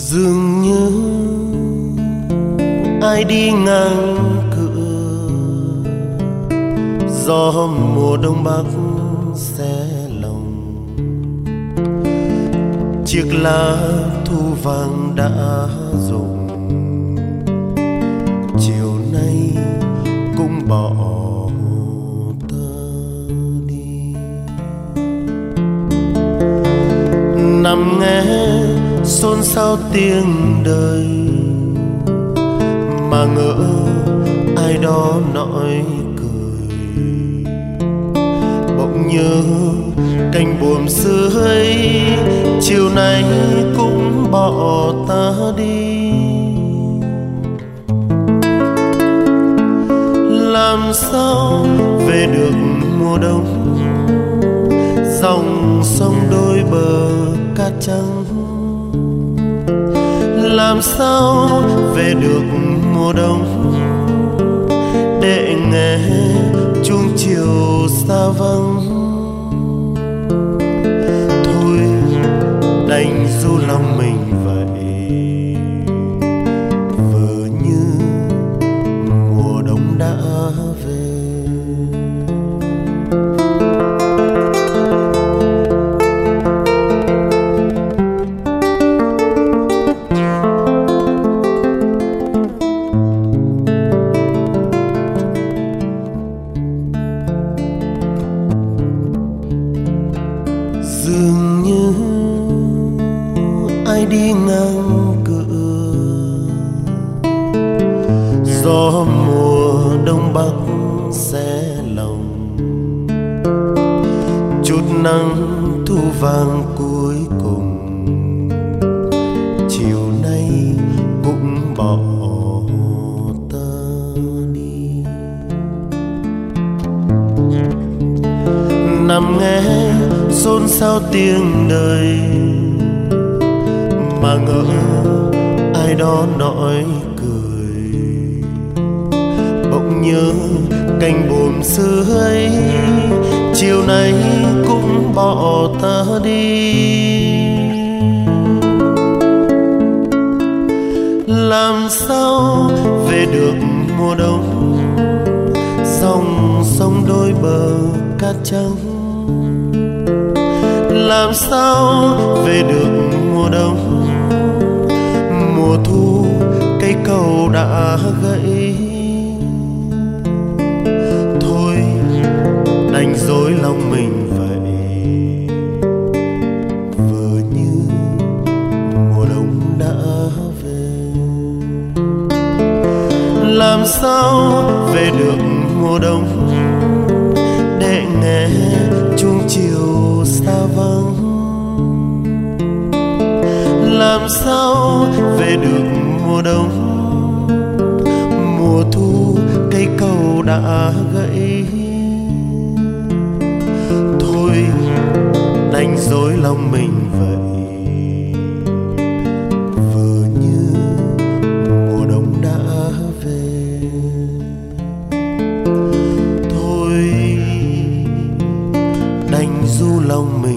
Dường như ai đi ngang cửa, gió mùa đông bắc xé lòng. Chiếc lá thu vàng đã rụng, chiều nay cũng bỏ tơ đi. Nằm nghe xôn xao tiếng đời, mà ngỡ ai đó nói cười. Bỗng nhớ cành buồm xưa ấy, chiều nay cũng bỏ ta đi. Làm sao về được mùa đông, dòng sông đôi bờ cát trắng. Làm sao về được mùa đông, để nghe chuông chiều xa vắng. Thôi đành du lòng mình vậy, vờ như mùa đông đã về. Dường như ai đi ngang cửa, gió mùa đông bắc xé lòng. Chút nắng thu vàng cuối cùng, chiều nay cũng bỏ ta đi. Nằm nghe xôn xao tiếng đời, mà ngỡ ai đó nói cười. Bỗng nhớ cành buồm xưa ấy, chiều nay cũng bỏ ta đi. Làm sao về được mùa đông, dòng sông đôi bờ cát trắng. Làm sao về được mùa đông, mùa thu cây cầu đã gãy. Thôi đành dối lòng mình vậy, vờ như mùa đông đã về. Làm sao về được mùa đông, để nghe chuông chiều xa vắng. Làm sao về được mùa đông, mùa thu cây cầu đã gãy. Thôi đành dối lòng mình vậy, vờ như mùa đông đã về. Thôi đành du lòng mình